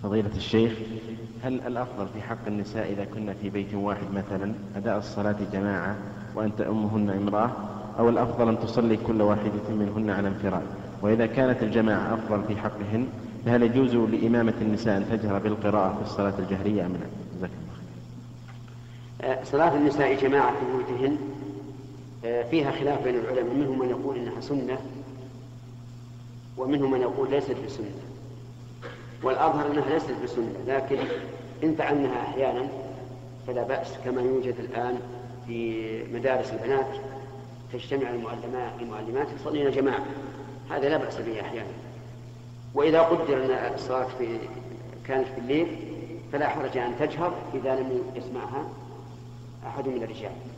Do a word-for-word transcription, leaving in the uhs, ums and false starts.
فضيلة الشيخ، هل الأفضل في حق النساء إذا كنا في بيت واحد مثلا أداء الصلاة جماعة وأن تؤمهن امرأة، أو الأفضل أن تصلي كل واحدة منهن على انفراد؟ وإذا كانت الجماعة أفضل في حقهن فهل يجوز لإمامة النساء أن تجهر بالقراءة في الصلاة الجهرية أم لا؟ جزاك الله. صلاة النساء جماعة في بيوتهن فيها خلاف بين العلماء، منهم من يقول إنها سنة ومنهم من يقول ليست بسنة، والأظهر أنها ليست بسنة، لكن إن فعلناها أحيانا فلا بأس، كما يوجد الآن في مدارس البنات تجتمع المعلمات يصلين جماعة، هذا لا بأس به أحيانا. وإذا قدر أن الصلاة في كانت في الليل فلا حرج أن تجهر إذا لم يسمعها أحد من الرجال.